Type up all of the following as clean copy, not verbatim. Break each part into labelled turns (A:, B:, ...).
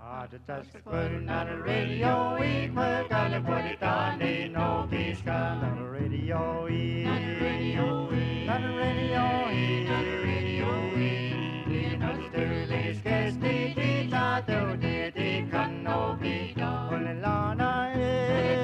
A: Just putting on the radio, we gotta put it on the no peace on the radio, on the radio, on the radio, on the radio. You know the Sturley's case, the teacher, the can no be done. When the Lana is,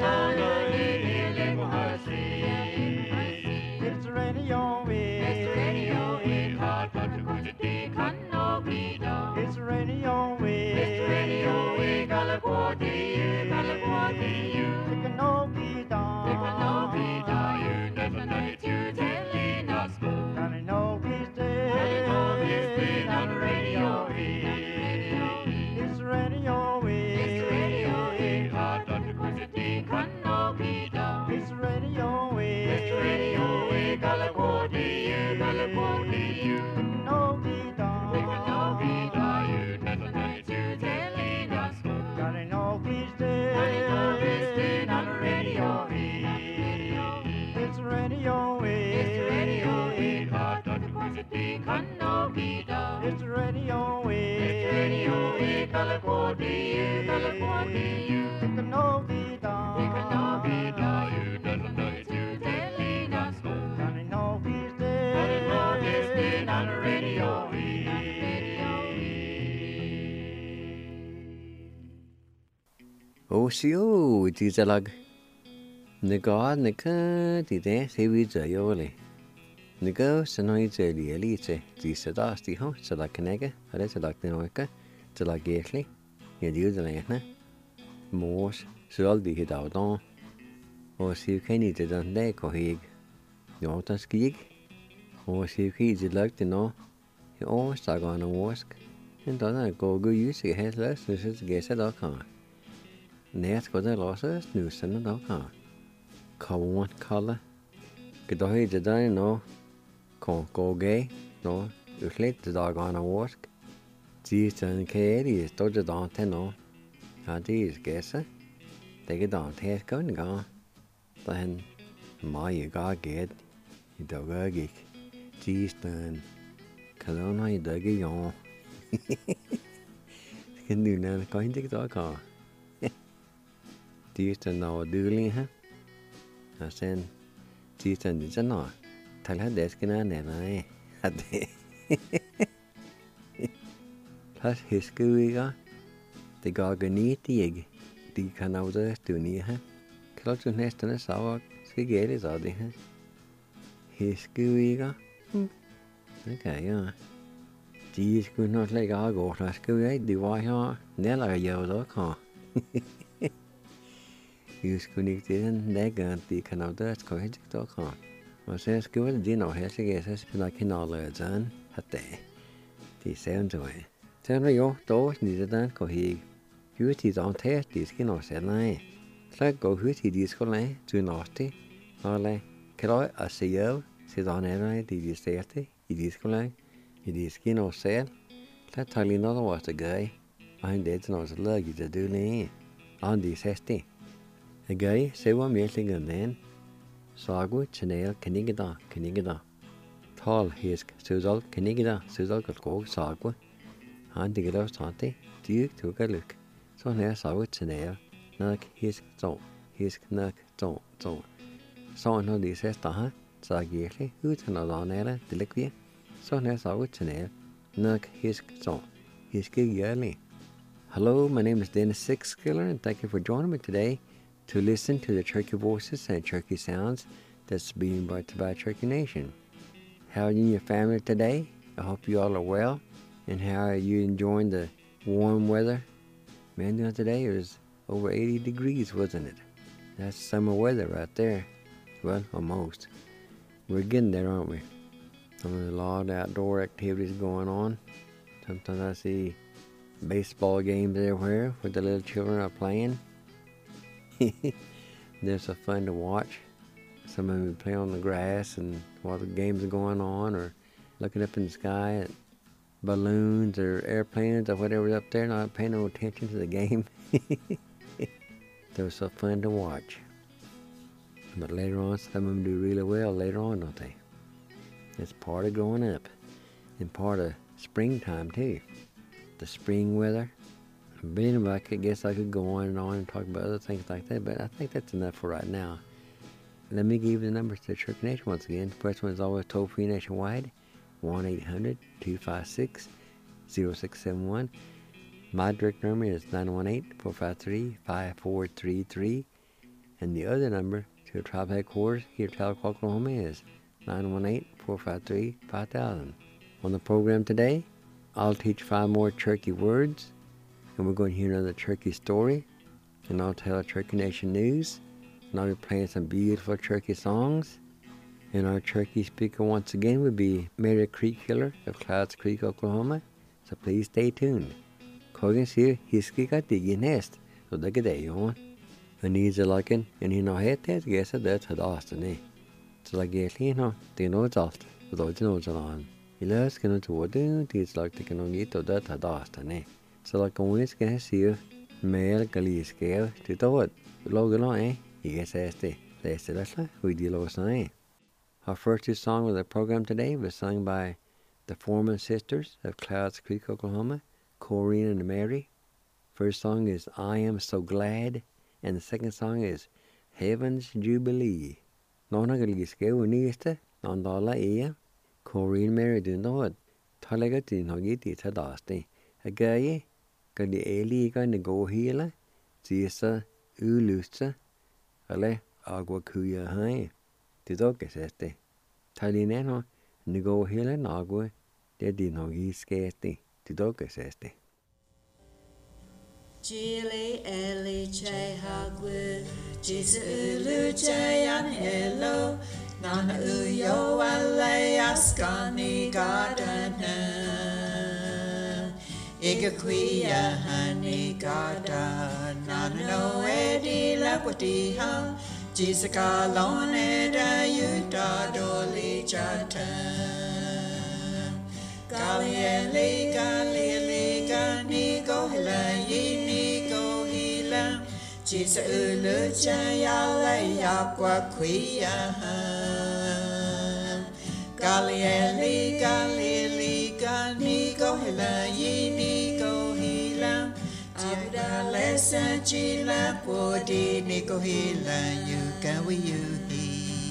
A: it's the radio, it's the radio, it's hard to put the can no be done. It's the radio, it's the radio, we gotta go to you, gotta go to you. It can no be done, it can no be done. You never know it, you telling us good. And I know he's dead, and I know he's dead on the radio. It's the radio, it's the radio, it's hard to put the can no be done. It's the radio, it's the radio, we gotta go to you, gotta go to you. It can no be done, it can no be done. You never know it, you telling us good. And I know he's dead, and I know he's dead on the radio. It's the radio, it's the radio, it's hard to put the can no be done. It's the radio, it's the radio, we gotta go to you, gotta go to you. It can no be done, it can no be done. You never know it, you telling us good. And I know he's dead, and I know he's dead on the radio.
B: Ô xíu thì giờ là người có người cứ thì thế sẽ bị giờ yêuเลยngười cứ sẽ nói giờ lìa lìa chứ chỉ sẽ đó thì không sẽ là cái này cái ở đây sẽ là cái nói cái sẽ là ghét đi nhà điều gì này nè mua sẽ là đi cái đầu đó ô xíu cái này thì đang đây có gì nhỏ ta skik ô xíu khi chỉ lắc thì nó ô sao còn nó wask nên đó là cô cứ use cái hết lắc sẽ ghét sẽ đó cả nét có thể lo sẽ nửa sân đó cả color color cái đó thì đó nó còn cố ghé nó được lấy từ đó còn nó wash chỉ cần cái thì tôiจะđó thế nó thì cái sao tại cái đó thế có nữaแต่mai cái cái thì đó cái chỉ cần cái đó nó được cái nhỏ cái điều này có hình thức đó cả chỉ cần nào đưa lên ha sen chỉ cần thì chân nó thay hết để cái này này hạt để hết hết cái gì đó thì có cái ní thì khả năng đó từ ní ha cái đó chúng ta sẽ sao cái ghế để rồi đi ha hết cái gì đó cái chỉ cứ nói lại cái gỗ là cái ấy đi qua ha nếu là giờ đó khó Yuskunik didn't nega the canal that's correct to con. Or says go to dinner has against like in all the zan at day. The sounds away. Tell me your doors needed that go he. You is on test this skin or said lie. Like go who he disco lie to nasty. Or like, can I see you? Sit on every did you say it? It is lie. It is skin or said. That tell you another was the guy. I'm dead and I was lucky to do me. On this hasty. A guy say one meeting and then Sagu Chanel Kenigida Tall his Suzal Kenigida Suzal got go Sagu and the girl started Duke took a look. So now Sagu Chanel Nuck his so his knuck so so no this says Taha Sagirly who's another on era the liquid. So now Sagu Chanel Nuck his so his gig yearly. Hello, my name is Dennis Sixkiller and thank you for joining me today to listen to the Cherokee voices and Cherokee sounds that's being brought to by Cherokee Nation. How are you and your family today? I hope you all are well. And how are you enjoying the warm weather? Man, today it was over 80 degrees, wasn't it? That's summer weather right there. Well, almost. We're getting there, aren't we? There's a lot of outdoor activities going on. Sometimes I see baseball games everywhere where the little children are playing. They're so fun to watch. Some of them play on the grass and while the games are going on, or looking up in the sky at balloons or airplanes or whatever's up there, not paying no attention to the game. They're so fun to watch. But later on, some of them do really well later on, don't they? It's part of growing up and part of springtime too. The spring weather, Being back, I guess I could go on and talk about other things like that, but I think that's enough for right now. Let me give you the numbers to Church Nation once again. The first one is always toll-free nationwide, 1-800-256-0671. My direct number is 918-453-5433. And the other number to tribe headquarters here at Tahlequah, Oklahoma is 918-453-5000. On the program today, I'll teach 5 more Cherokee words, and we're going to hear another Cherokee story, and I'll tell Cherokee Nation news, and I'll be playing some beautiful Cherokee songs. And our Cherokee speaker once again would be Mary Creek Killer of Clouds Creek, Oklahoma. So please stay tuned. Kogan sier hiskika digi nest, so det gede yon. And he's a lakin, and he no het it, guess that had Austin. So like no, they know it's oft, but I don't know on. He loves going to what do, it's like they can only get to that had Austin. So like when it's going to see you, male galis scale to do it. Logan on, he gets asked it. That's it, we deal with saying. Our first 2 songs of the program today was sung by the Foreman Sisters of Clouds Creek, Oklahoma, Corrine and Mary. First song is I Am So Glad, and the second song is Heaven's Jubilee. Nona galiske uniste, nandala ea, Corrine Mary do know it. Talegati no giti tadasti. A guy, gali eli ga nego hila, zisa ulusta, ale agua kuya hai. Tidoke este. Talineno, nego hila nagua, de dino giskesti. Tidoke este.
C: Chile eli che hagwe, jisa ulu che an hello, nana uyo ale askani gardana. Iga kuya hani garda, nana no edi lakwati ha, jisa kalone da yuta doli chata. Gali gani go hila yini go hila, jisa ulu chaya la yakwa kuya. Gali gani go hila yini go hila, jida lesa chila podi ni go hila yuka wi yuhi.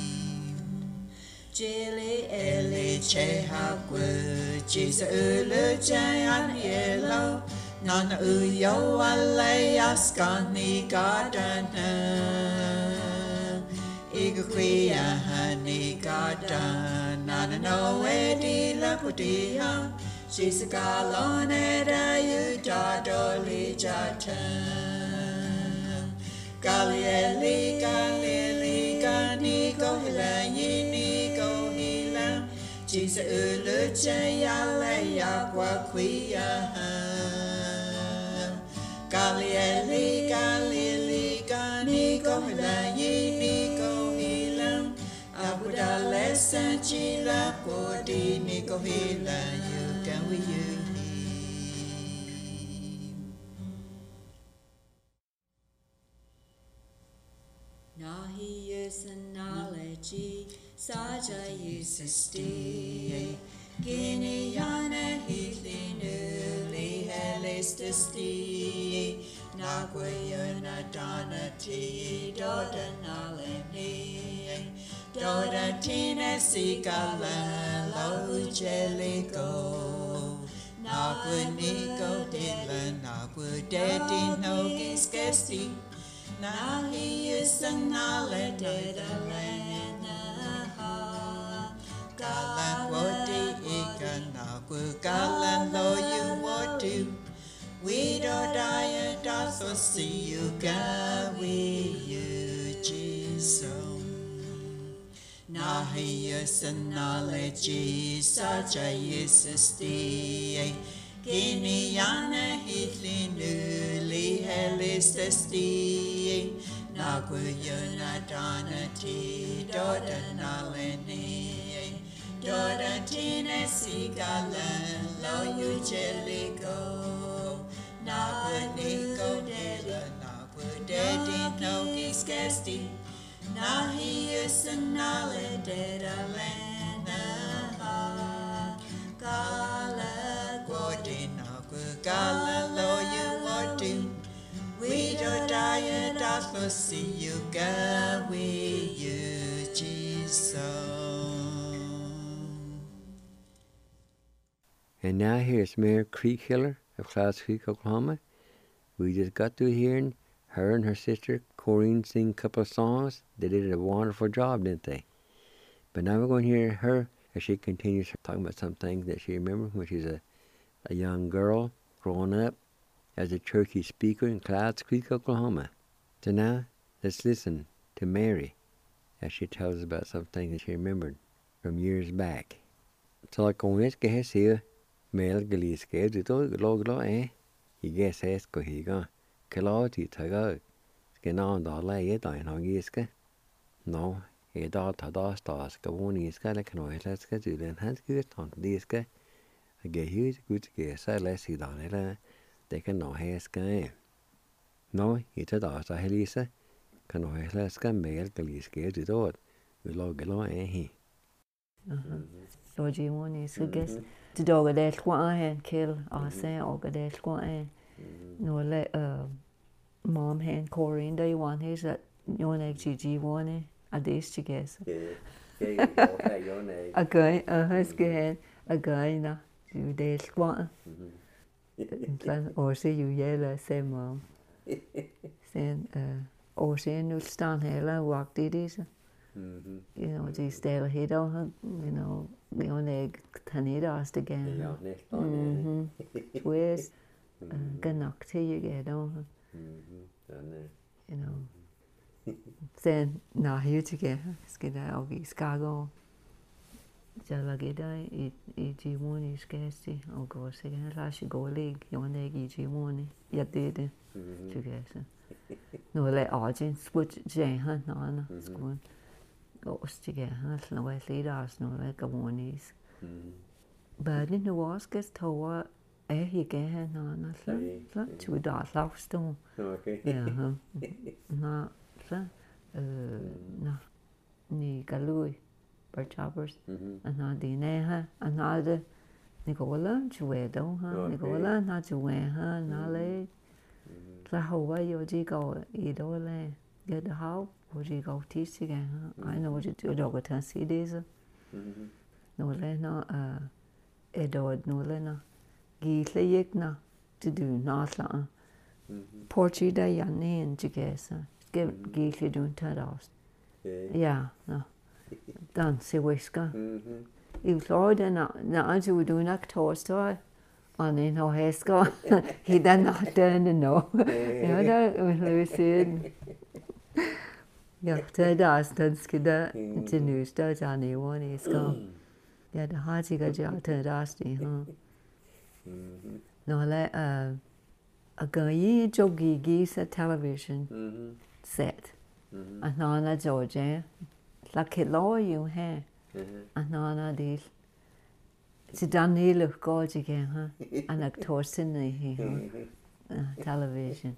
C: Chili eli che hagwe, jisa ulu chayan yellow, nana uyo ale askani gardana. Iga kuya hani garda, nana no edi lakwati ha, jisa galone da yuta doli jata. Gali gani go hila yini go hila, jisa ulu chaya la yakwa kuya. Gali gani go hila yini go hila, abuda lesa chila podi ni go hila yuka wi yuhi. Nahi is knowledge, saja is a stay. Guinea yana hitli newly helis the stay. Naguayana donati, doda nalini. Doda tina sigala, lo jellico. Naguanico dilla, nagu dedi no giskesti. Nahi is a knowledge de lena ha. Galan woti ika nagu galan lo you what do. We don't die and so see you can we you Jesus. Nahi is a knowledge such a is a stay. Kini yana hitli newly helis the stay. Nagu yuna donati, doda nalini. Doda tina sigalan, lo you jellico. Nagu niko deda, nagu dedi no giskesti. Nahi is a nale deda lena ha. Gala guadi nagu gala lo you wati. lo si you ga we you Jesus.
B: And now here's Mayor Creek Hiller of Clouds Creek, Oklahoma. We just got through hearing her and her sister Corrine sing a couple of songs. They did a wonderful job, didn't they? But now we're going to hear her as she continues talking about some things that she remembers when she's a young girl growing up as a churchy speaker in Clouds Creek, Oklahoma. So now let's listen to Mary as she tells us about some things that she remembered from years back. So like con es que es here, Mel Galis que du to lo he guess es ko he ga. Kelo ti taga. Ke na da la ye da na giska. No, e da ta da stas ka woni iska le kno es ska du den hans gut ton diska. A ge hu gut ge sa le si da le de kan no es ka. No, he ta da sa helisa. Kan no es ska Mel Galis que du to. Lo he.
D: Lord Jimoni, so guess the dog a dead squat and kill or say or a dead squat and no let mom hand Corrine do you want his that your neck GG one a dish to guess a guy his good a guy na you dead squat or say you yell say mom saying or saying you'll stand here walk did this. You know, they still hit on, you know, the only tanidas again. Twist, ganok till you get on. You know, then now here together, skid out, Chicago. Jalagida, EG1 is scarcely, or go again, last go league, your leg EG1, yet did it together. No, let Argent switch Jane Hunt on school. Ostige, no way leaders, no like a warnings. But in the was gets toward he again, no, to that love stone. Yeah, no, no, ni galui, Berchoppers, and not the neha, another Nicola, to wear don't, Nicola, not to wear her, not late. The whole way your jigo, idole, get the house. Would you go teach again? I know what you do. Dog at CDs. No, Lena, Edward, no, Lena. Gitla yikna to do not la. Porchy da yanni and jigesa. Give Gitla doing tados. Yeah, no. Dance whisker. You Lord and now you would do an actor story. On in her hairsko. He done not done and no. You know that we said. Ja, det den skida til nysta Johnny one is gone. Ja, det har sikkert jo til dasti, no le a guy jogi sa television set. Anana Georgia. La kilo you ha. Anana dis. Ti dan hele godt igen, An actor sin he television.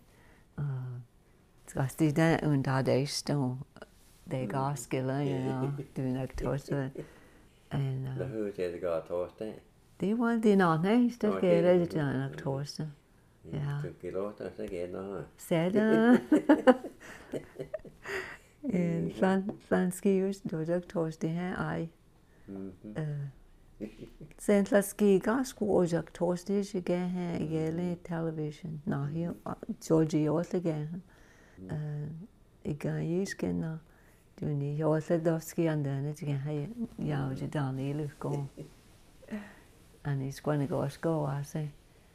D: Sti den under det stå. Det går skiller, you know, doing actors and
B: who did the guy toast that?
D: Det var det nå, nej, det gør det den actors. Ja.
B: Det låter så igen nå.
D: Sætter. Fan skives, du actors det her ej. Sen la skiga skulle actors det ikke her i television. Nå, her Georgie også igen. Ikke skinner. Du ni også dovski andre til her ja og Daniel gå. And he's going to go I say.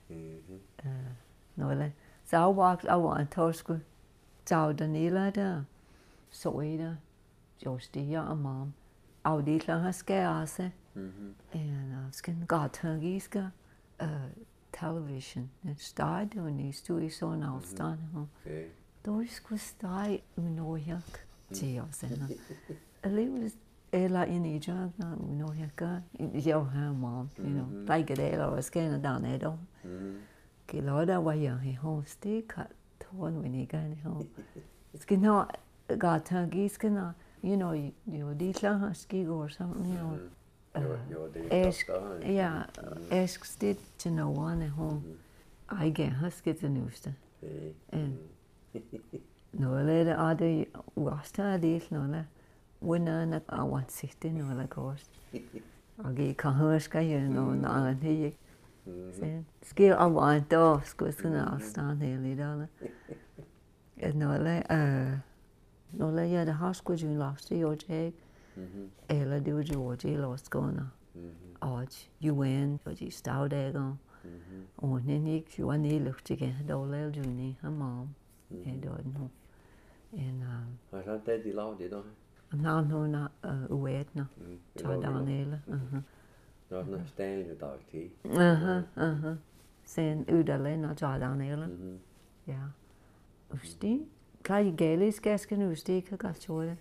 D: No le. So I walked I want to school. Så Daniela der. Så der. Just det og mom. Og det har skal også. And skin got turgiska television. It started when these two is on all stand. Okay. Då skulle stå unoyak till oss. Allihopa eller in i jag unoyak. Jag har mom, you know. Like det eller vad ska jag där då? Kilada var jag i hosti kat ton when jag går hem. Skina got turgiska, you know, you ditla ski or something, you know. Ask sted til nogen home. I get husket til nyste. Nó le ada wasta adil nó le winna na awan sihti nó le course. Agi kahurska nó na an hi. Sen skill awan to skusna stan heli dala. Nó le ya de hasku jun last yo jeg. Ela du Georgie lost gona. Oj UN Georgie staudegon. Og nenik ju an lucht igen dolel juni ha mom. No. En
B: Har han det i lag det då?
D: na no na uet na. Ta danele.
B: Då när ställ det dag till.
D: Sen udale na ta danele. Ja. Usti. Kai gelis gasken usti ka galchore.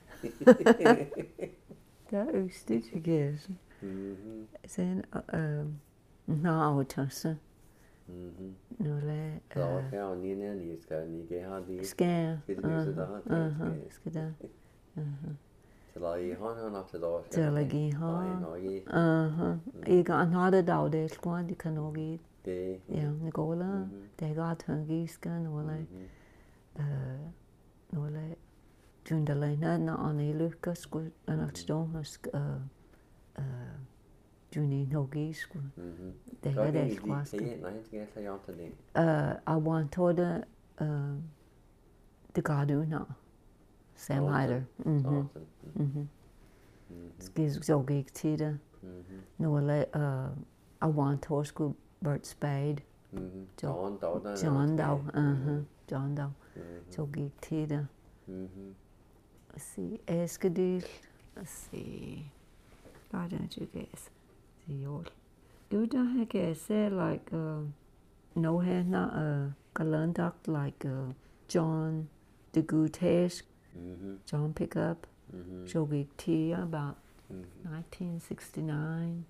D: Da usti ges. Sen na autosse. Nu le
B: Så kan ni ni ska ni ge ha det.
D: Ska. Ska da.
B: Så la I han efter då.
D: Til at give ha. Ikke an har det dag det skån de kan nog give.
B: Det.
D: Ja, det går la. Det går at han give skal nu le. Nu le. Tun der le na an I lykke skulle at stå husk Juni no give skulle. Det er det skån.
B: Nej, det skal jeg til det.
D: I want to the Garduna. Sam Hyder. Skis så gik til det. Nu le I want to school Bert Spade.
B: John Dow.
D: John Dow. Så gik til det. Let's see. Eskedil. Let's see. Why don't you guess? See all. You don't have guess like no hana galandak like John the Gutes. John Pickup. Shogig T about 1969.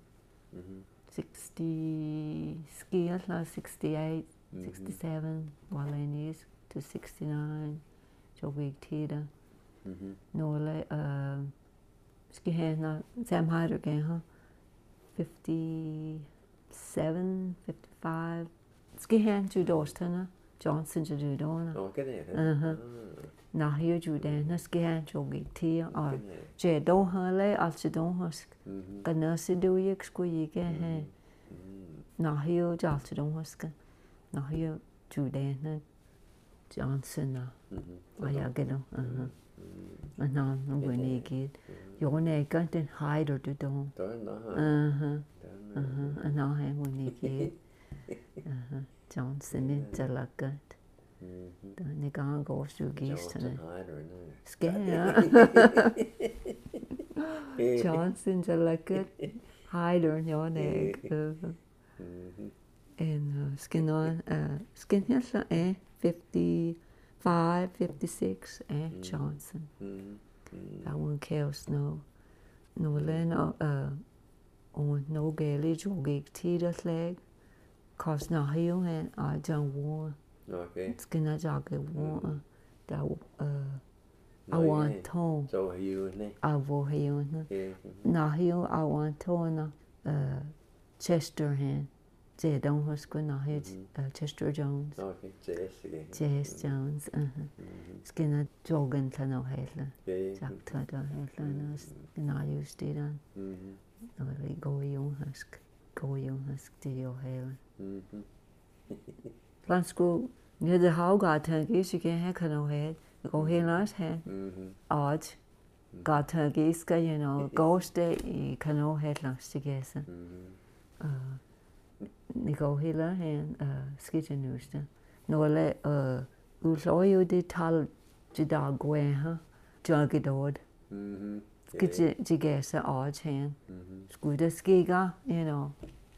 D: 60 skills like 68, 67, Wallenies to 69. Shogig T da. No le skihena Sam Hyder again, huh? 57, 55. Skihen judostana. Johnson judona.
B: Okay det.
D: Na hiyo judana skihan jogi tia or je do hale alche do husk. Kana se do yek sku yike he. Na hiyo jalche do husk. Na hiyo judana Johnson na. Aya gelo. Na no wini gid. Yo ne ganten hider do do. Na he wini gid. Johnson in Jalagat. The gang goes to Geeston. Scare. Johnson Jalagat. Hyder in your neck. And skin on skin here 55, 56 Johnson. That one kills no len on no gaily jogging teeter leg. Cause now hill and I don't want.
B: Okay.
D: Skin a jacket want that I want tone.
B: Så hill ne.
D: I will hill. Now hill I want tone Chester hand. They don't husk now here Chester Jones.
B: Okay.
D: Jess Jones. Skin a jogging to no headline. Jack to the headline. Skin I used it on. Go young husk. Go young husk to your hair. Plan school near the how got turkeys you can hack no head. Go here last hand. Odd. Got turkeys, you know, ghost day, canoe head last together. Nico Hiller and skitchen news. No let saw you did tell the dog where her juggy dog. Skitch together odd hand. Scooter skiga, you know.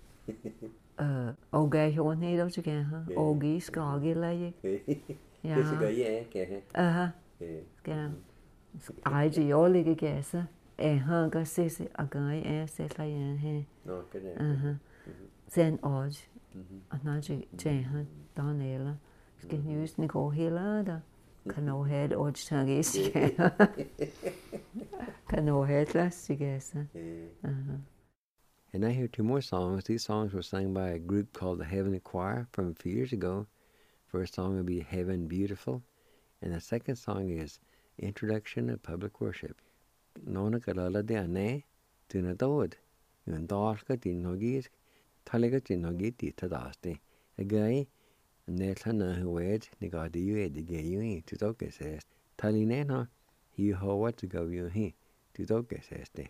D: Okay, you need those again, huh? Ogie, scoggy, like
B: Det skal jeg ikke have.
D: I do all the guess. Hunger says a guy and says like in here. Then odd. Another Jane Donella. Skin use Nicole Hiller. Canoe head odd tuggies. Canoe head last together.
B: And I hear two more songs. These songs were sung by a group called the Heavenly Choir from a few years ago. First song would be Heaven Beautiful, And the second song is Introduction of Public Worship. Nona kalala de ane, tunadod. Yun darka din nogis, talaga din nogit di tadaste. Agay, netla na huwed, nigadi yu edige yu to toke says. Talinena, he hoa to go you he, to toke says de.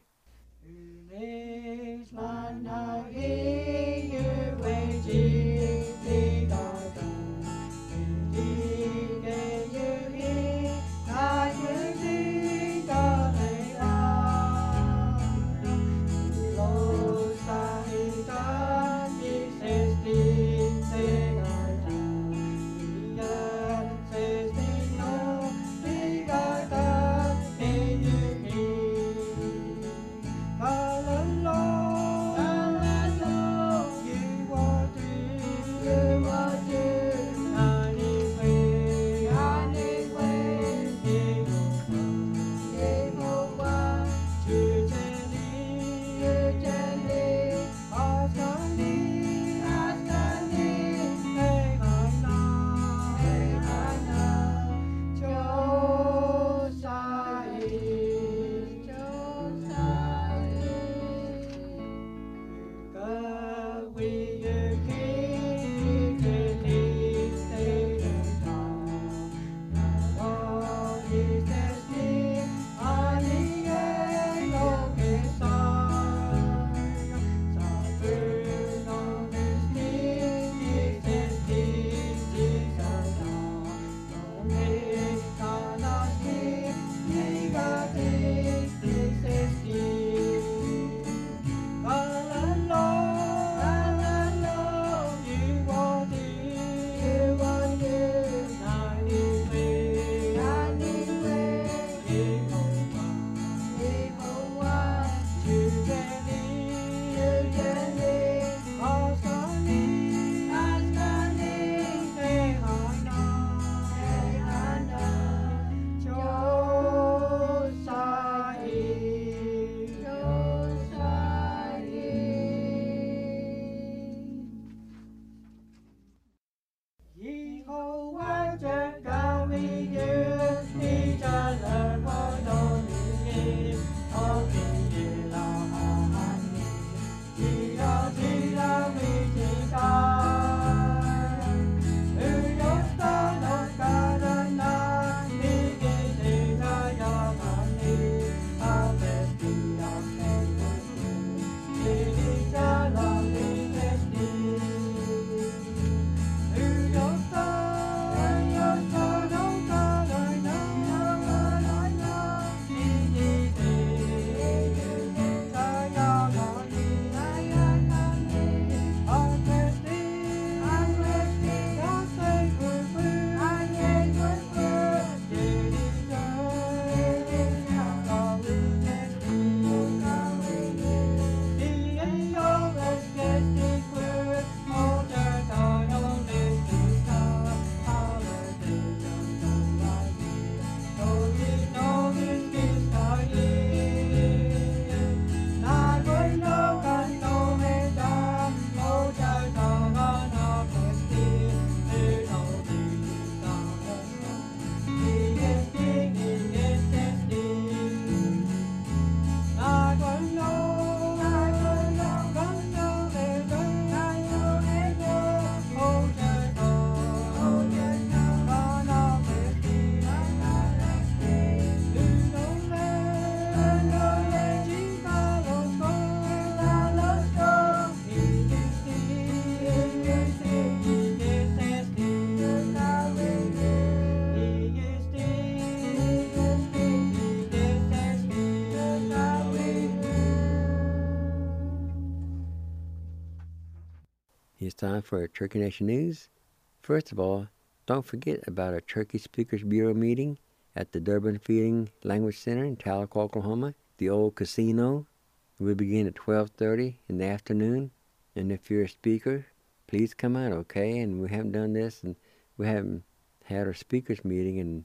B: It's time for Turkey Nation News. First of all, don't forget about our Turkey Speakers Bureau meeting at the Durbin Feeding Language Center in Tahlequah, Oklahoma, the old casino. We begin at 12:30 in the afternoon. And if you're a speaker, please come out, okay? And we haven't done this, and we haven't had our speakers meeting in,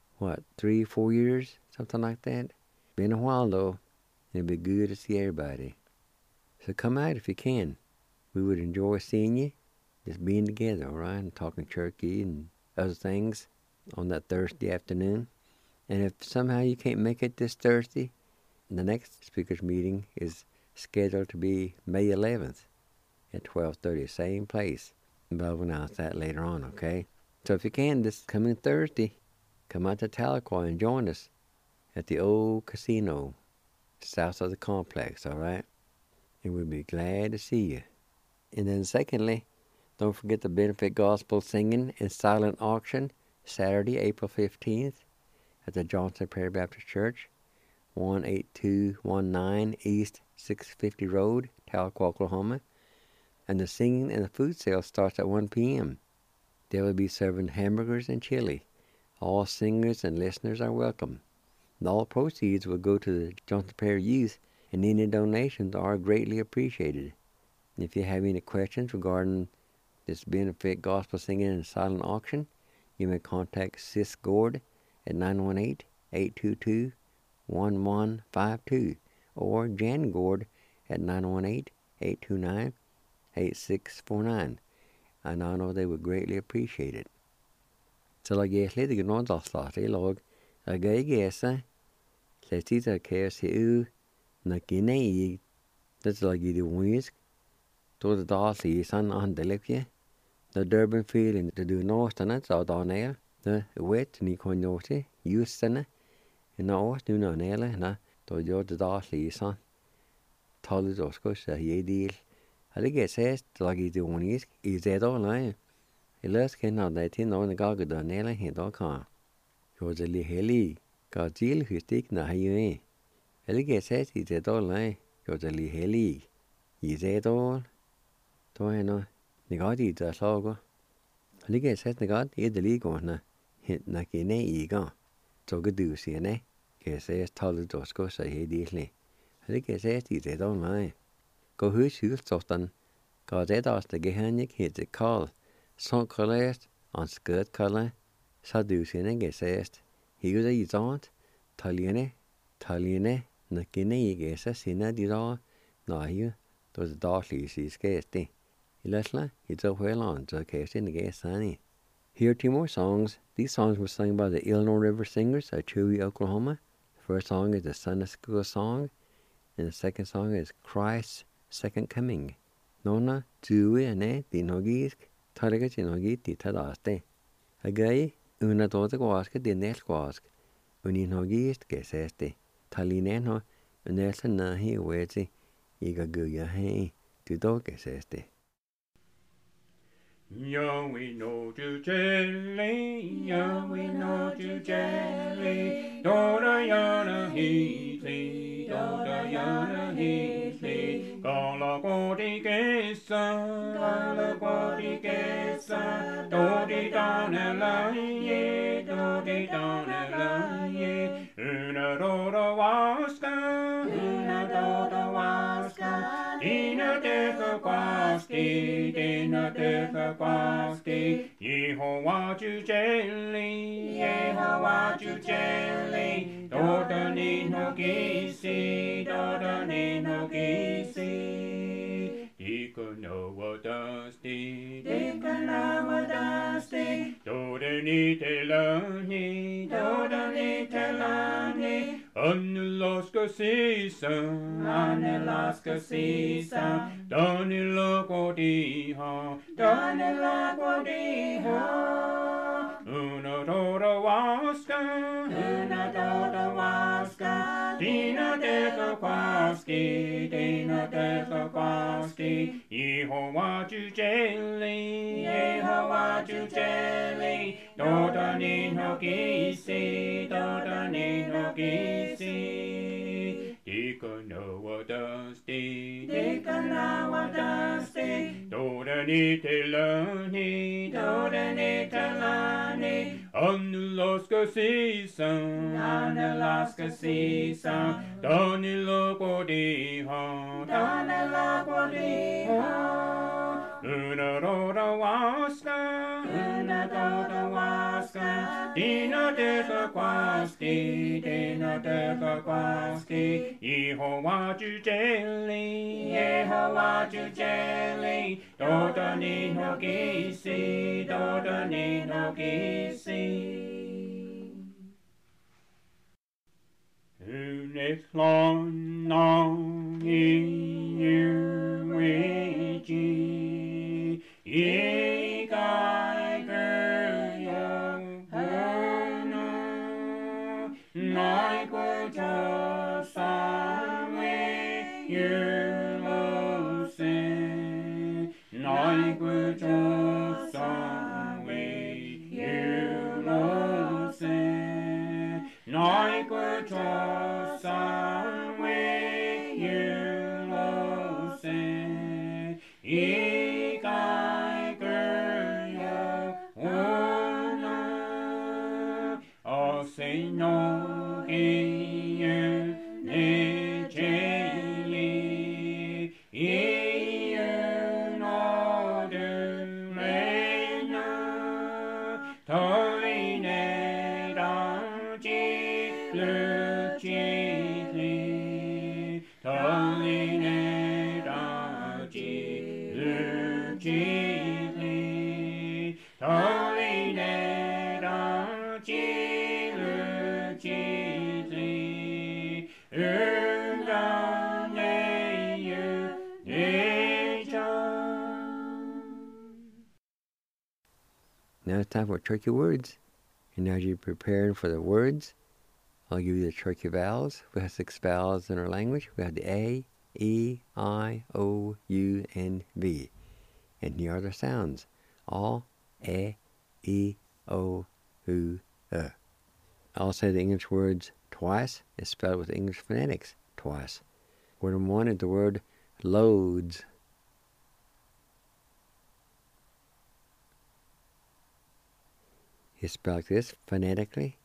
B: 3-4 years? Something like that. Been a while, though. It'll be good to see everybody. So come out if you can. We would enjoy seeing you, just being together, all right, and talking turkey and other things. on that Thursday afternoon. And if somehow you can't make it this Thursday, the next speakers meeting is scheduled to be May 11th at 12:30, same place. But I'll announce that later on, okay? So if you can, this coming Thursday, come out to Tahlequah and join us at the old casino, south of the complex, all right? And we'll be glad to see you. And then secondly, don't forget the benefit gospel singing and silent auction, Saturday, April 15th, at the Johnson Prairie Baptist Church, 18219 East 650 Road, Tahlequah, Oklahoma. And the singing and the food sale starts at 1 p.m. They will be serving hamburgers and chili. All singers and listeners are welcome. And all proceeds will go to the Johnson Prairie Youth, and any donations are greatly appreciated. And if you have any questions regarding this benefit gospel singing and silent auction, you may contact Sis Gord at 918-822-1152 or Jan Gord at 918-829-8649. And I know they would greatly appreciate it. So like yes, let the good ones off log a gay guess, let's see the chaos here, Nakine, that's like the wings, to the Darcy, son on the left, the Durban feeling to do north and that's all down there, the wet Nikon Yorty, Houston, and all do no nail, and to your the Darcy, son. Told us, goes a deal. I think it says like the wings, is that all I? Let's get out that in on the goggle the nail and hit all car. You're the Liheli, got deal who stick na you. I think it says is that all I? You're the Liheli. Is that all? Do I know? The god is a logo. I think it says the god is the legal na hit na kine ego. So good do see, ne? It says told us go say dearly. I think it says is that all I? Go who's soften. Got that as the Gehanik hit the call. Son colorist on skirt color. Saducine gesest. He was a yzont. Taline, Nakine gesa sina dira. Na you, those darkly sees gasty. Ilesla, it's a well on, so case in the gas sunny. Here are 2 more songs. These songs were sung by the Illinois River Singers of Chewy, Oklahoma. The first song is the Sunday School song, and the second song is Christ's Second Coming. Nona, Chewy, and Dinogisk, Targa Chinogi, Titadaste. A gay, una tota guasca de nesquask, uninogist geseste. Talineno, unelsa nahi wezi, iga guya hey, to dog geseste.
A: Yo, we know to jelly, yo, we know to jelly, Dora yana heatley, Dora yana heatley, Gala godi gesa, Dodi down a lie, Dodi down a lie, Una Dora waska, Dina deca quasti, Dina deca quasti, Yehovah to jelly, Yehovah to jelly, Doda nino gisi, Doda nino gisi, Dikanoa dusty, Dikanoa dusty, Doda ni telani, Doda ni telani, Anelaska season, Anelaska season, Danila Godiha, Danila Godiha, Una Dora Waska, Una Dora Waska, Dina Deca Quaski, Dina Deca Quaski, Yehovah to jelly, Yehovah to jelly, Doda Nino Gisi, Doda Nino Gisi, Dikanoa dusty, Dikanoa dusty, Doda Nitelani, Doda Nitelani, Anelaska season, Anelaska season, Danila Godiha, Danila Godiha, Una Dora Waska, Una Dora Waska, Dina Deca Quasti, Dina Deca Quasti, Yehovah to jelly, Yehovah to jelly, Doda Nino Gisi, Doda Nino Gisi. It's long, long in you with ye. Ye gai ger young hana. Nai kwa cha san we you lo se. Nai kwa cha san we you lo se. Nai kwa cha san we you lo se. Ye gai ger young hana. I'll say no in ne cheli. Ye no do lena. Toi ne da ji lu ji li. Toi ne da ji lu ji li. Toi ne da ji lu ji li. Ne you ne
B: Now it's time for tricky words. And as you're preparing for the words, I'll give you the tricky vowels. We have 6 vowels in our language. We have the A, E, I, O, U, and V. And here are the sounds. A, E, O, U, I'll say the English words twice. It's spelled with English phonetics twice. Word number 1 is the word loads. It's spelled like this phonetically.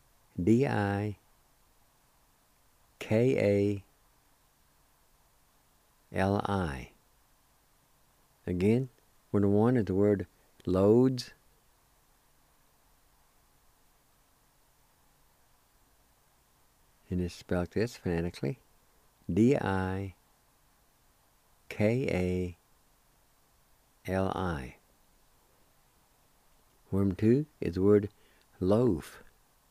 B: D-I-K-A-L-I. Again, word number 1 is the word loads. And it's spelled like this phonetically. D-I-K-A-L-I. Word number 2 is the word loaf.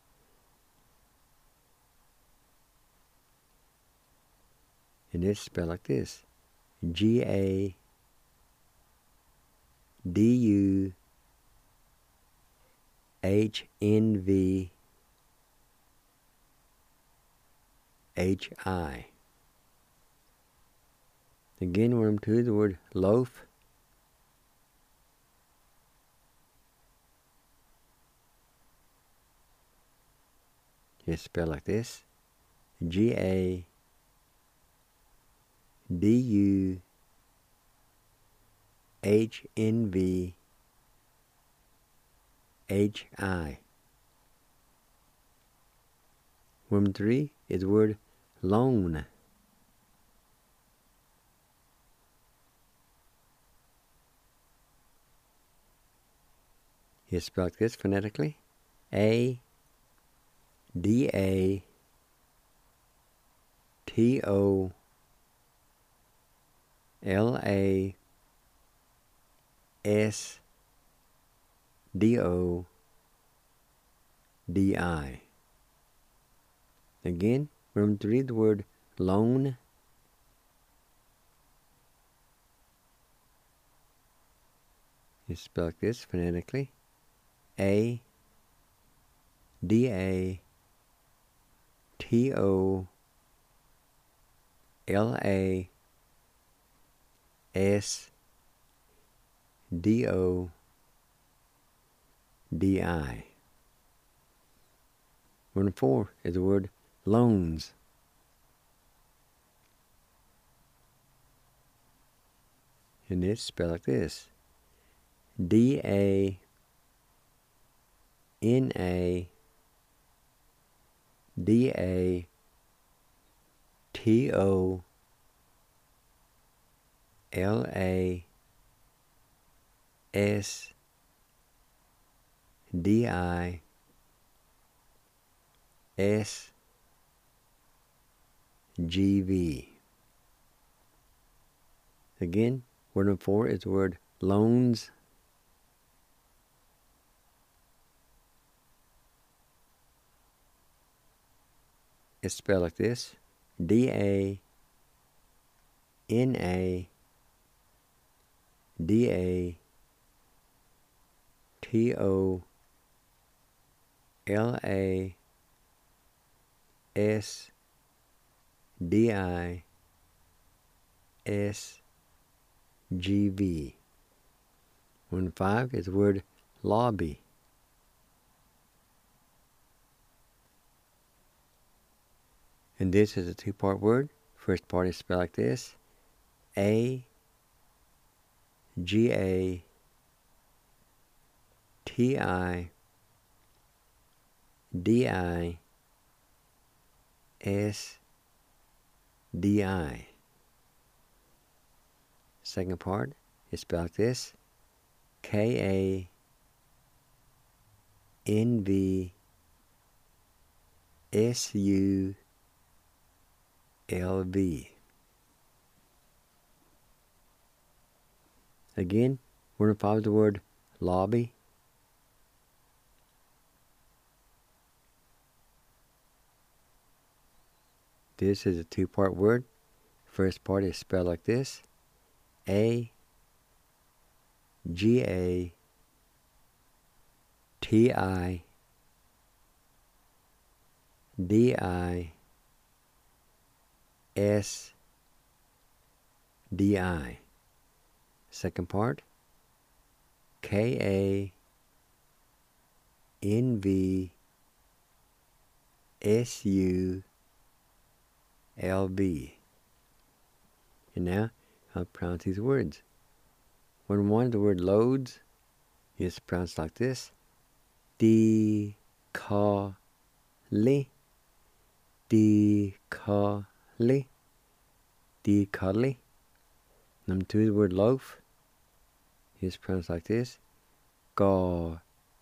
B: And it's spelled like this. G-A-D-U-H-N-V-H-I. Again, word number 2 is the word loaf. It's spelled like this. G-A-D-U-H-N-V-H-I. Word number 3 is the word loan. It's spelled like this phonetically. A-D-A-T-O-L-A-S-D-O-D-I. Again, remember to read the word loan. It's spelled like this phonetically. A-D-A-T-O-L-A-S-D-O-D-I. Word number 4 is the word loans. And it's spelled like this. D-A-N-A-D-A-T-O-L-A-S-D-I-S-G-V. Again, word number 4 is the word loans. It's spelled like this. DANADATOLASDISGV. 1-5 is the word lobby. And this is a two-part word. First part is spelled like this: AGATIDISDI. Second part is spelled like this: KANVSULV. Again, we're going to follow the word lobby. This is a two-part word. First part is spelled like this: AGATIDISDI. Second part: KANVSULV. And now I'll pronounce these words. When one of the word loads, it's pronounced like this: DECALI, DECALI, DECALI. Number 2, the word loaf is pronounced like this: GADUNAHI,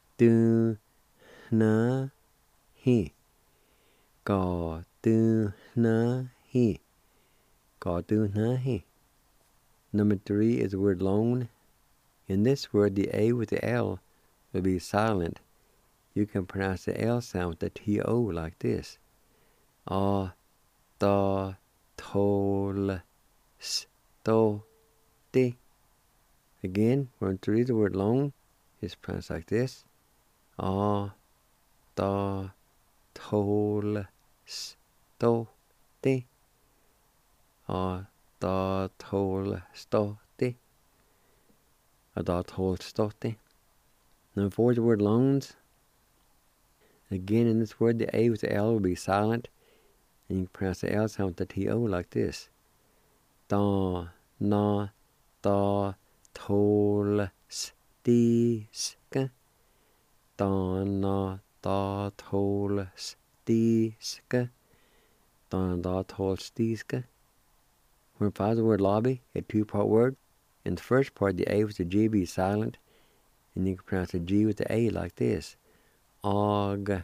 B: GADUNAHI, GADUNAHI. Number 3 is the word loan. In this word, the A with the L will be silent. You can pronounce the L sound with the T-O like this: A, da, tol, sto, ti. Again, when 3, the word loan is pronounced like this: A, da, tol, sto, ti. A, da, tol, sto, ti. A, da, tol, sto, ti. Number 4 is the word loans. Again, in this word, the A with the L will be silent, and you can pronounce the L sound with the T-O like this: Da, na, da, tol, stiska. Da, na, da, tol, stiska. Da, na, da, tol, stiska. When 5 is the word lobby, a two-part word. In the first part, the A with the G be silent, and you can pronounce the G with the A like this: Og,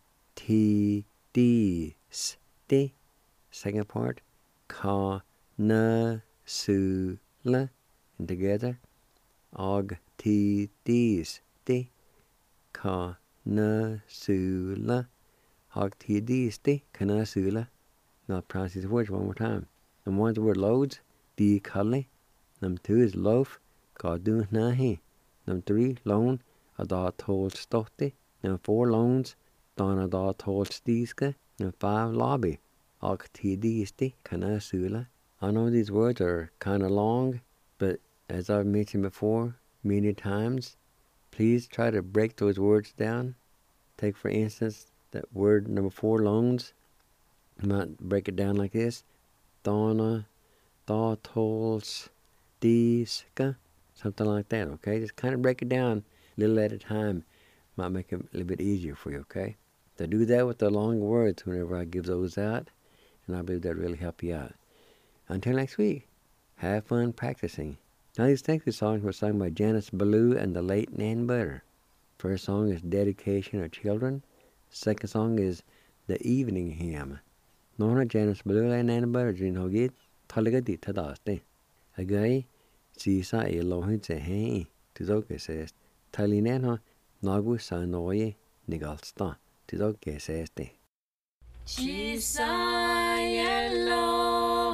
B: T, D, sti. Second part: Ka, na, su, la. And together: Og, T, D, sti. Ka, na, su, la. Og, T, D, sti. Ka, na, su, la. Now I'll pronounce these words one more time. Number 1 is the word loads: DECALI. Number 2 is loaf: GADUNAHI. Number 3, loan: A, da, tol, sto, ti. Number 4, loans: Da, na, da, tol, stiska. Number 5, lobby: Og, T, D, sti. Ka, na, su, la. I know these words are kind of long, but as I've mentioned before many times, please try to break those words down. Take, for instance, that word number 4, loans. I might break it down like this: Donna, da, tol, stiska. Something like that, okay? Just kind of break it down a little at a time. Might make it a little bit easier for you, okay? So do that with the long words whenever I give those out, and I believe that really help you out. Until next week, have fun practicing. Now these next two songs were sung by Janice Ballou and the late Nan Butter. First song is Dedication of Children. Second song is The Evening Hymn. Nona Janice Ballou and Nan Butter Jin Hogit Taligadi Tadaste. Agay Sisa Elohim Sehe Tizoke says Talineno Nagu Sanoye Nigalsta Tizoke says.
C: Chisai yellow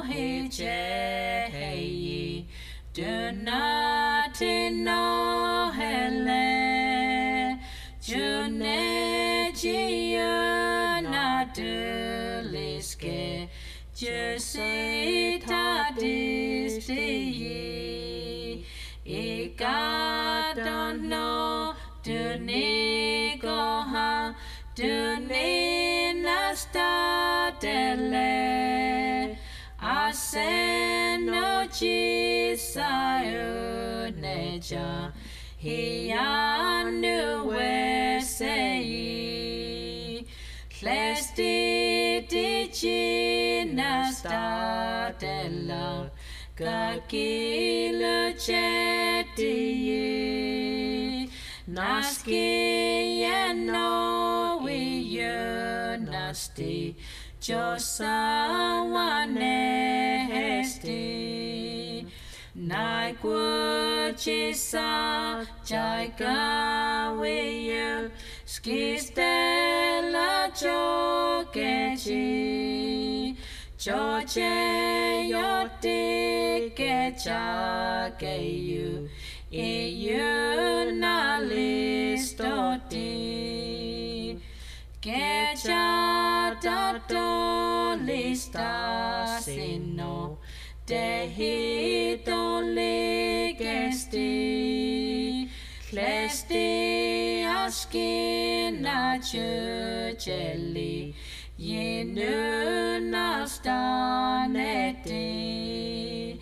C: hey do not know hele june jiya na de liske je say ta dis I don't know do ni go ha do ni na sta dele I say no Jesus nature he knew where say let's di na sta dele Kakila cheti naski ya no we nasti josa wane hesti nai kuchisa jaika we you skistela chokechi George yote kecha keyu you na listoti kecha tato lista sino dehito ligesti klesti askina cheli Yenu nastaneti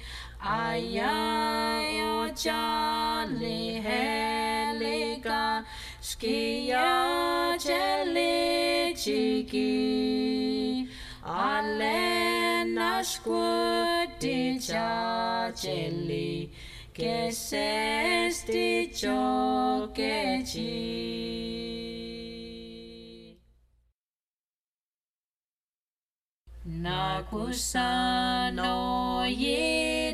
C: ayayo chali heliga skia cheli chiki alena squati cheli que sesti chokechi Nakusano ye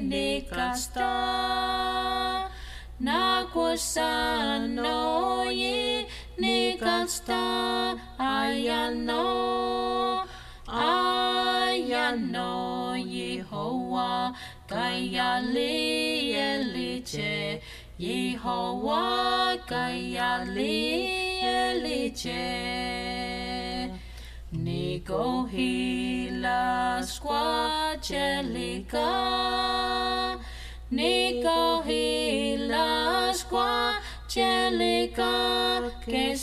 C: nikasta Nakusano ye nikasta Ayano Yehovah Kayali eliche Yehovah Kayali eliche Nico hila squacelica Nico hila squacelica Que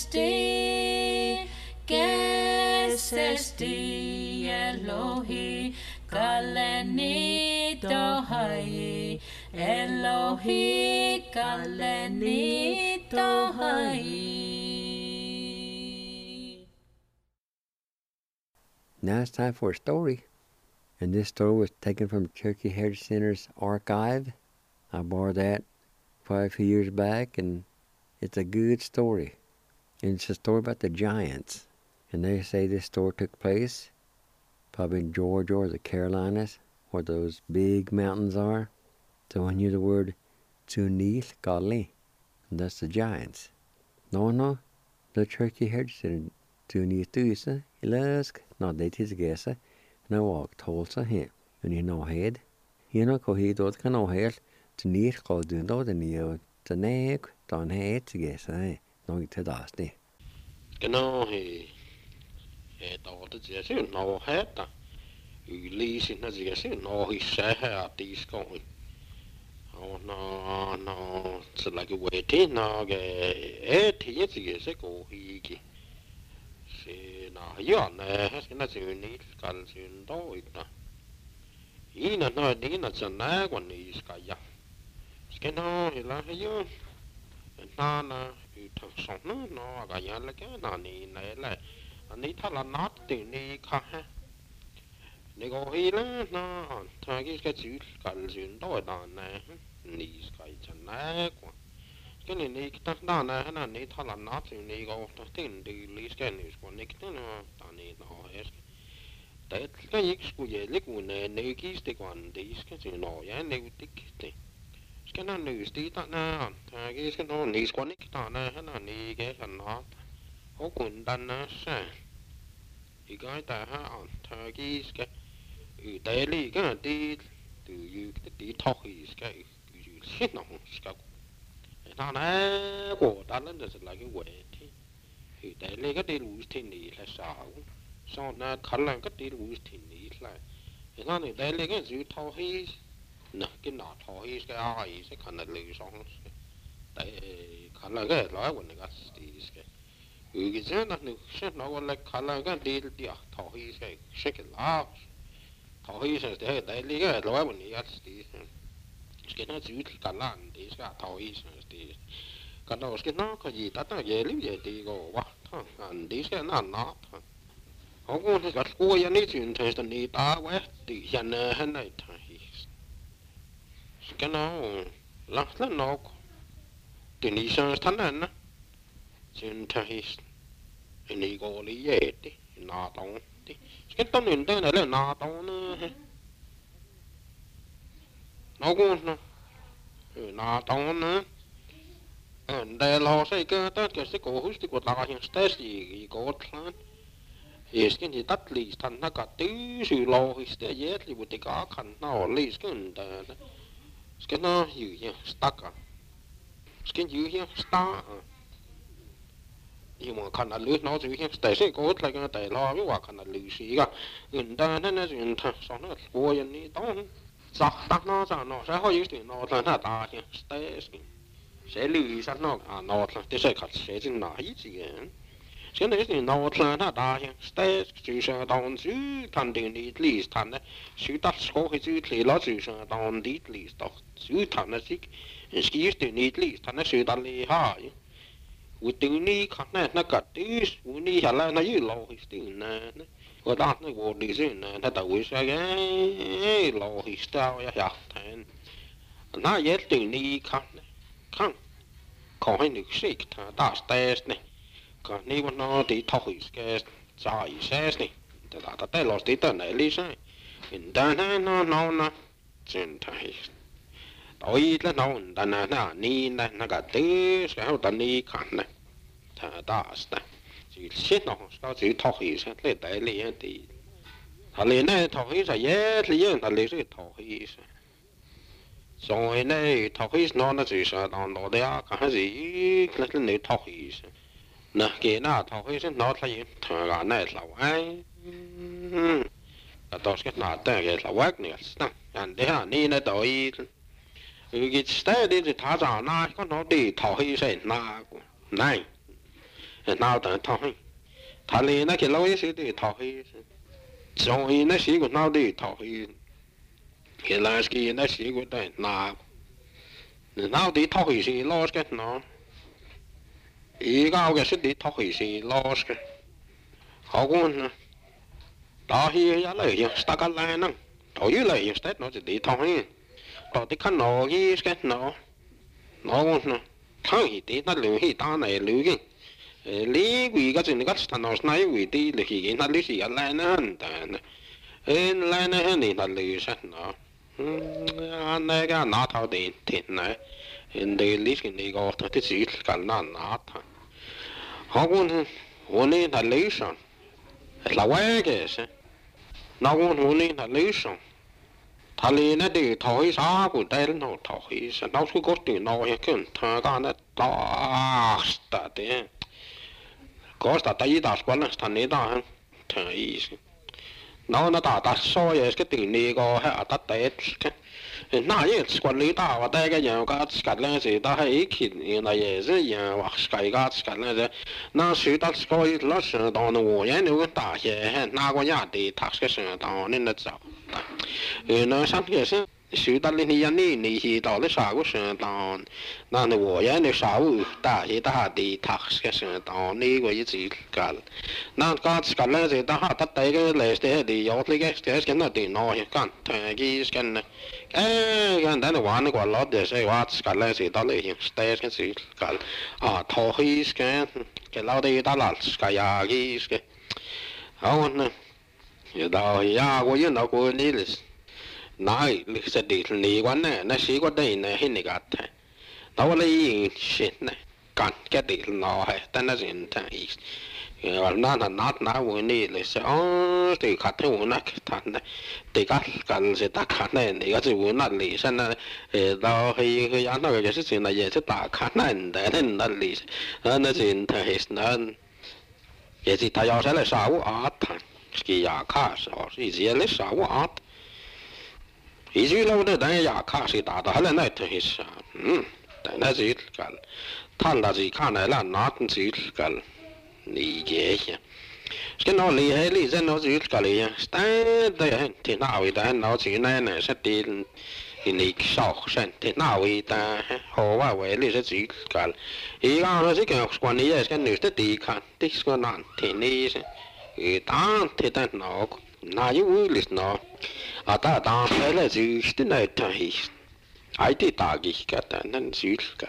C: sesti Elohi Kaleni tohai Elohi Kaleni tohai
B: Now it's time for a story. And this story was taken from Cherokee Heritage Center's archive. I borrowed that quite a few years back, and it's a good story. And it's a story about the giants. And they say this story took place probably in Georgia or the Carolinas, where those big mountains are. So when you hear the word Tsunith Gali, that's the giants. No, the Cherokee Heritage Center Tsunith Duisa, Ilask, not they tis gessa, no walk tolsa him. When you know head, you know cohe dot can no head, Tsunith called doing dot and you to neck, don head to gessa, no to dusty.
E: No, he thought the Jesse no head. You lease in as Jesse, no, he said at these going. Oh, no, it's like a waiting now, 8 years ago, he. Na yon na ni kan sin do ita ina no dina chana kwan ni skaya skeno ila yo na u thak song no ga ya la ka na ni na la ani thala nat ti ni kha ha ni go hi la na ta gi ka chu kan sin do da na ni skai chana kwan cái này này ta đa này hay là này thà là nát thì này có ta tin đi lý cái này còn này cái nó ta này nó hết đấy cái gì cũng vậy lấy của này này cái cái quan đi cái gì nó vậy này cái nó này tí ta na cái nó này quan này ta na hay là này cái phần nó có quần đan na sa thì cái ta ha cái đây là cái đi từ đi thọ hi cái shit nó cái nó nè của ta lên là cái quệ thì đây là cái đi lùi thì nỉ là sao sau đó khả năng cái đi lùi thì nỉ lại thì nó này đây là cái chữ thọ hi nè cái nọ thọ hi cái ai sẽ khả năng lùi xong tại khả năng cái nói của nó cái cái gì nó sẽ nó gọi là khả năng cái đi thọ hi cái lá thọ hi sẽ để đây là cái nói của nó cái nó chữ cả lan thì cái thọ hi thì cái đó cái nó cái gì ta về lý về thì có quá anh đi cái nó họ cũng cái cô ya này chuyện thời gian này ta vậy thì hiện nay thì cái nó là nó thì đi sang thằng này nè chuyện thời này có lý gì thì nó tông thì cái tông này đây là nó tông nữa nó cũng nó tông nữa đây là cái cái cổ hút cái ta hiện stress gì có thằng cái gì tắt lì thành nó cả tứ sự lo thì sẽ dễ thì một cái khăn nó lì cái nó gì nhỉ stuck à cái gì nhỉ stuck nhưng mà khăn là lưới nó chỉ tại sao có lại cái tại lo cái quả khăn là lưới xí cả người ta nó chuyện thật sao nó bùa như này đó giặc tắc nó sao nó sẽ hơi chuyện nó là nó ta nhỉ sẽ lưới sao nó nó là thế sẽ khát sẽ chừng nào ít gì cái này thì nó là nó ta nhỉ sẽ chỉ là đòn chứ thành tiền đi lì thành đấy chứ ta có cái chứ thì nó chỉ là đòn đi lì đó chứ thành nó chỉ cái tiền đi lì thành nó sự ta lì ha với tiếng ní khăn này nó cả tí với ní hả là nó như lâu thì tiếng này có đàn nó vô đi chứ này nó tao với sao cái lâu thì sao ya ya thành nó dễ tiếng ní khăn còn hay nước xịt thà ta stress này còn ní bọn nó thì thôi cái trái stress này ta tay lót tí tao này lý sai hiện tại nó chuyện thay tối là nó đàn nó ní này nó cả tí cái hậu đàn ní khăn này thà ta sẽ chỉ xét nó sao chỉ thọ hi sẽ lấy đại lý thì thà lý này thọ hi sẽ dễ lý thà lý sẽ thọ hi sẽ rồi này thọ hi nó chỉ sẽ nó đấy à cái gì cái này thọ hi sẽ nè cái nào thọ hi sẽ nó là gì thà cái này là ai đó cái nào tên cái là work này anh đấy à ní này tối cái style đi thì thà ra na có nó đi thọ hi sẽ na này nào tận thôi thà lý nó cái lâu ấy thì thôi rồi nó xí của nào đi thôi cái là cái nó xí của đây nào đi thôi thì lo cái nó ý cao cái thì thôi thì lo cái họ cũng đó thì giá lại hiện ta cái này nè thôi như lại hiện nó chỉ đi thôi đó thì khăn nó cái nó cũng thôi thì nó lười thì ta này lười cái lý vì cái chuyện cái thằng nào nói vì đi là khi nó lý gì lại nó anh lại nó thì nó lý sao nó anh này cái nó thao tiền tiền này để lý cái này có cái gì cái nó họ cũng hôm nay là lý sao là vậy cái gì nó cũng hôm nay là lý sao thà lý nó đi thôi sao cũng đây nó thôi sao nó cứ có tiền nó cái thằng cái nó ta đấy có ta thấy ta quan là thằng này ta thấy nó ta soi cái tiền này có hay ta tết cái nãy giờ quan lý ta và đây cái nhà cái lên gì ta hay khi này giờ nhà hoặc cái lên nó sự ta coi nó sẽ đó nó vô nhà nếu ta sẽ na có nhà thì ta sẽ sẽ đó nên nó sao nó sáng cái sẽ sự ta lên nhà này thì đó là sao cũng sẽ đó那你我也那少大些大的他是是到那个一直干，那个干了是他他带个来些的有那个跟那电脑干，他个跟呢，跟那玩那个老的是话干了是到那些带个是干啊，头黑跟给老的打了干呀个，好呢，也到呀我也到过你了，那是的你关呢，那是个的呢，很那个的。đó là chuyện này cần cái điều nó hay ta nói chuyện thằng na na nát na vừa nè là sẽ thì khát theo vừa nát thằng này thì các cần sẽ tác khát này thì cái vừa nát lì xem là đó hay ăn nó cái sự này sẽ tác khát này để nên nát lì nó chỉ thấy nó cái gì thay sẽ là sao art cái nhà khác sao cái gì là sao art ý chí lâu đấy đấy nhà khác sẽ đạt到了那thấy sao但那是个他那是看来了那是个理解呀cái nó lý hay lý dân nó chỉ cái lý à đấy thì nào vậy ta nó chỉ này sẽ tiền thì lý sau sen thì nào vậy ta họว่าvậy lý sẽ chỉ cái ý nó chỉ cái quan lý cái nữ sẽ đi看thì cái nạn thì lý sẽ ta thì ta nó yếu lý nó à ta phải là chỉ cái này thì ai thì ta cái nên chỉ cái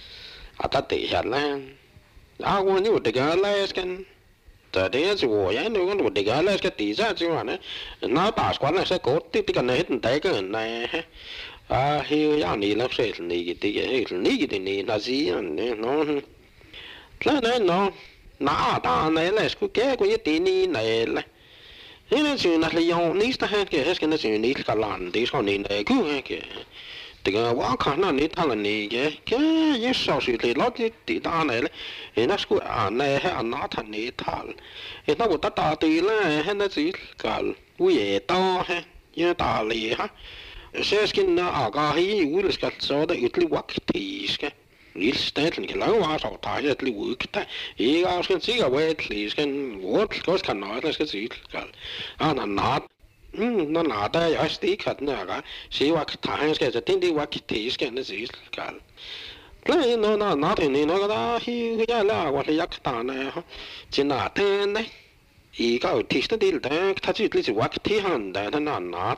E: à ta thì là à我你这个来跟这点是我呀，那个这个来个地下之外呢，那大关那些搞的这个呢，很大个人呢，啊，还有呀，你那些你的你的你那是呀，喏，那那大那来是个个一点你来了。那是那是用你是那个，是那是你个烂的，说你那个个。这个我看那你他了你个也少许的老的地大来了，那是个啊那还啊那他你他了，那我大对了，那是个我也大哈，也大了哈，现在那啊个嘿，我是个说的有点我提是个。Niels stedten ikke langt var så der er det udkta. Ikke også kan sige hvad det skal what også kan noget der skal sige skal. Ah nat. Når nat er jeg stik at nærga. Se hvad tager skal så det hvad det skal det sige skal. Cái nó nat thì nó cái hi cái là hvad jeg kan này ha. Chỉ nat này. Ý cái thì cái điều đó ta chỉ lý what thì han đó nó nat.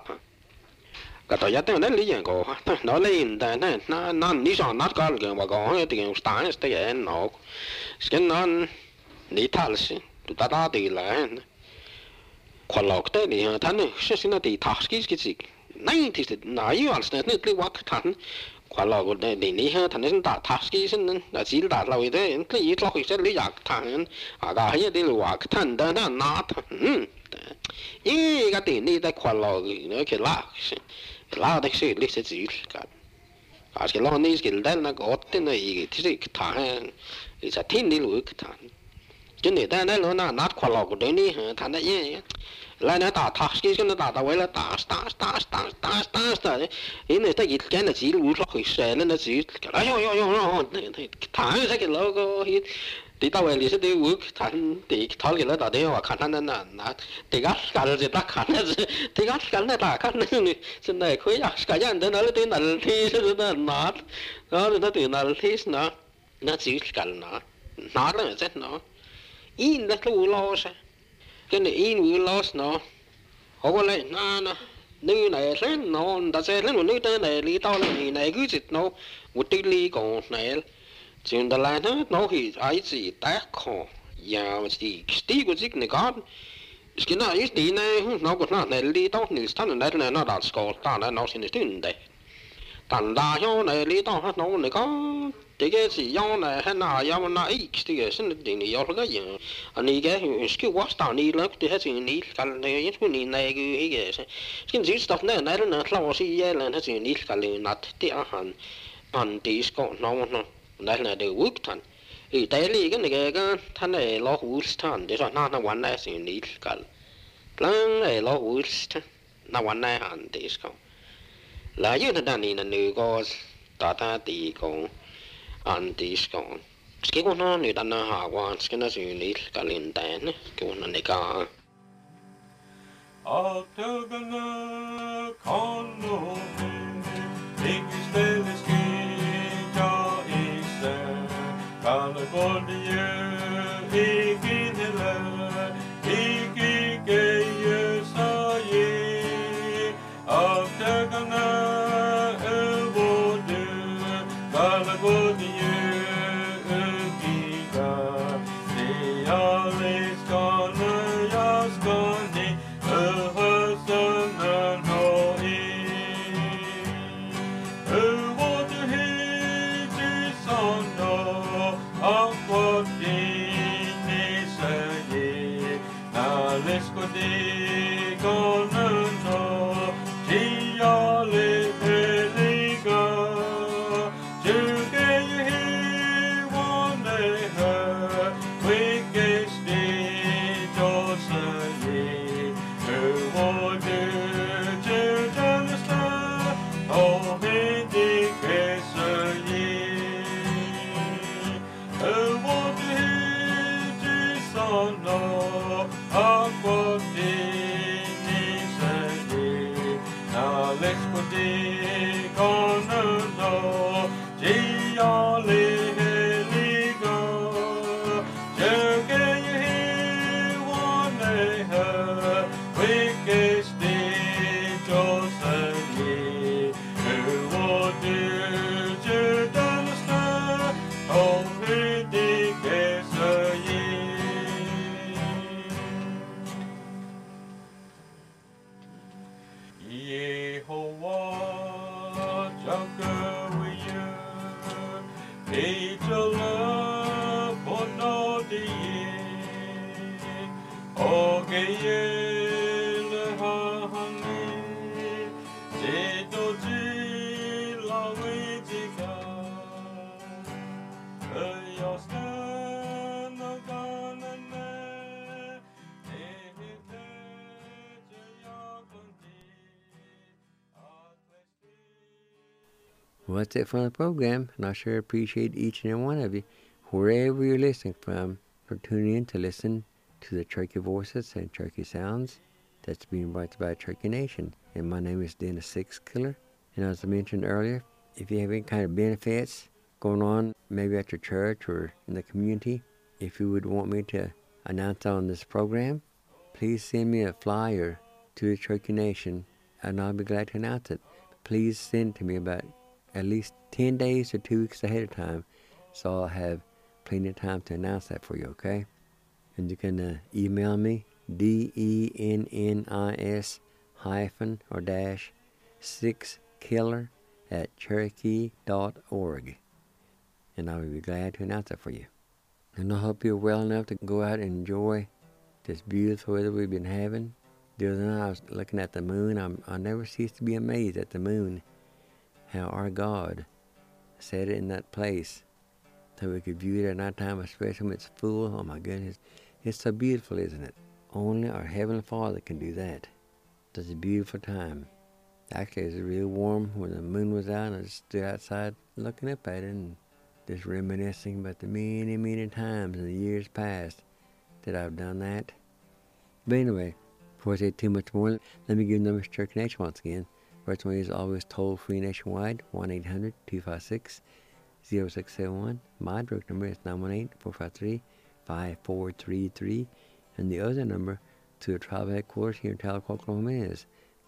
E: Cái đó nhất là lý giải của nó lên đây này nó lý do nó có cái mà có thì cái style cái nó cái nó lý thảo sĩ tụi ta thì là khoa học đấy thì thằng này sẽ nó thì thảo cái gì này thì nói như là nó cái quá thằng khoa học đấy thì ní thằng này ta thảo cái gì là chỉ là lâu đấy cái ý lo sẽ lý giải thằng à cái gì thì là thằng đó nó ý cái tiền đi tại khoa học nó cái là det ser lite så ut kan. Kanske låt ni skulle denna gott när I till ta en så tin ni luk ta. Chính det där nó nát khoa học đấy ni thằng đấy nhé. Lại nó ta cái nó ta vậy là ta. Ý này ta cái là chỉ luk lo cái xe nó chỉ. Ai yo thằng cái logo thì tao về thì đi work thành thì tháo cái đó tao đi vào khán nó thì gắt cái gì ta khán thì gắt cái này ta khán này xin này khối cái gì đó nó tới là thì nó nó từ là thì nó chỉ cái nó là rất nó in nó lu loss cái này in lu loss nó họ có lại nó nữ này rất nó ta sẽ lên một nữ tới này lý tao là này cứ dịch nó một tí lý còn này chuyện đó là nó thì ai chỉ tác khó và chỉ tí của chiếc này có cái nào ít tí này nó cũng là này lý tao này thằng này nó đã score ta nó xin được đấy thằng đa nhau này lý tao nó này có cái gì nhau này hay nào nhau nó ít thì cái xin được này nhau cái gì anh ấy cái watch tao này lớn thì hết chuyện này cái này cái này cái gì stuff này nó lâu xí là hết chuyện này cái này nát thì anh tí score nó đây là đều work thành thì tới lý cái này cái thằng này lo work thành để rồi nóวันnày sẽ ní cái lần này lo work nóวันnày hẳn thì sao là như thế này là người có ta thì còn anh thì sao cái con nó người ta nó hạ quan cái nó sẽ ní cái liên tên cái con này cả
A: California, ikinela, ikikeya saye, aftergana evode, California, ikika, diales kana yaskani, ahasana noi, evode hiti sando. Aqua
B: Well, that's it for the program, and I sure appreciate each and every one of you, wherever you're listening from, for tuning in to listen to the Cherokee Voices and Cherokee Sounds that's being brought to you by Cherokee Nation. And my name is Dennis Six Killer, and as I mentioned earlier, if you have any kind of benefits going on, maybe at your church or in the community, if you would want me to announce on this program, please send me a flyer to the Cherokee Nation, and I'll be glad to announce it. Please send it to me about at least 10 days or 2 weeks ahead of time, so I'll have plenty of time to announce that for you, okay? And you can email me, DENNIS-6killer@cherokee.org, and I will be glad to announce that for you. And I hope you're well enough to go out and enjoy this beautiful weather we've been having. The other night I was looking at the moon. I never cease to be amazed at the moon, how our God set it in that place so we could view it at night time, especially when it's full. Oh my goodness, it's so beautiful, isn't it? Only our Heavenly Father can do that. It's a beautiful time. Actually, it was real warm when the moon was out, and I just stood outside looking up at it and just reminiscing about the many, many times in the years past that I've done that. But anyway, before I say too much more, let me give the numbers to Cherokee Nation once again. First one is always toll-free nationwide, 1-800-256-0671. My direct number is 918-453-5433. And the other number to the tribal headquarters here in Tahlequah, Oklahoma is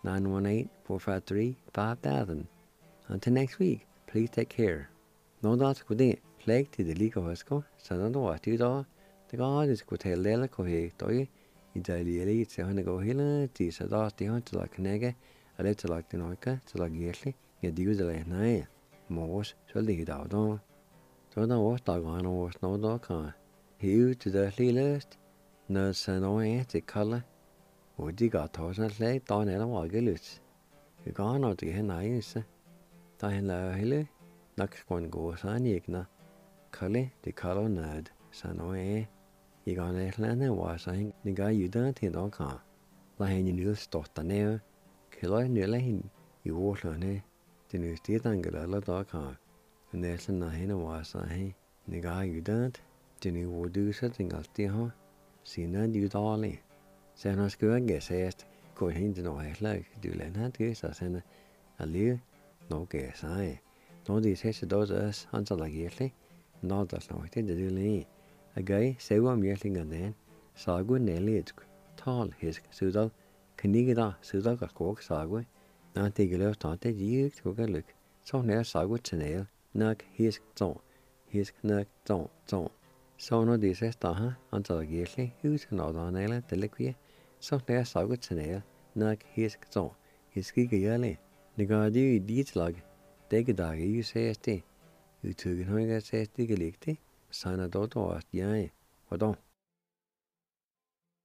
B: 918-453-5000. Until next week, please take care. No doubt could be flag to the legal hospital, so don't know what to do. The God is good to Lela Kohe, Toy, Italy, it's a go hill, tis a dust the hunt like Nega, a letter like the Noika, to like Yesley, get the user like Naya. Morse, so lead out on. So don't was dog on or was no dog on. He used to the list, no son or anti color. Would you got toss and slay, down at a waggelus? You gone out to get nice. Dying la hill. Next one goes on Yigna. Cully, the color nerd, son or a. You gone at land and was saying the guy you don't think on car. Lying in you stop the nail. Kill I nearly him. You walk on it. The new state angle a lot of car. And there's a nine was saying the guy you don't. The new would do something else, dear. See, none you darling. Sen har skulle jag säga gå inte några slag du lämnar till så sen allier några säger då det ses då så han så lagligt nå det så det det li agay se var mjälingen den sagu nelit tal hisk sudal knigida sudal kok sagu när det gäller att det gick tågaluk så när sagu tnel nak hisk nak så så nå det ses då han så lagligt hus nå då nela det likvie så när sagu tnel nak hisk så hiski gale det går det dit lag det dag ju ses det utugen har jag ses det gelikte sana då att jag och då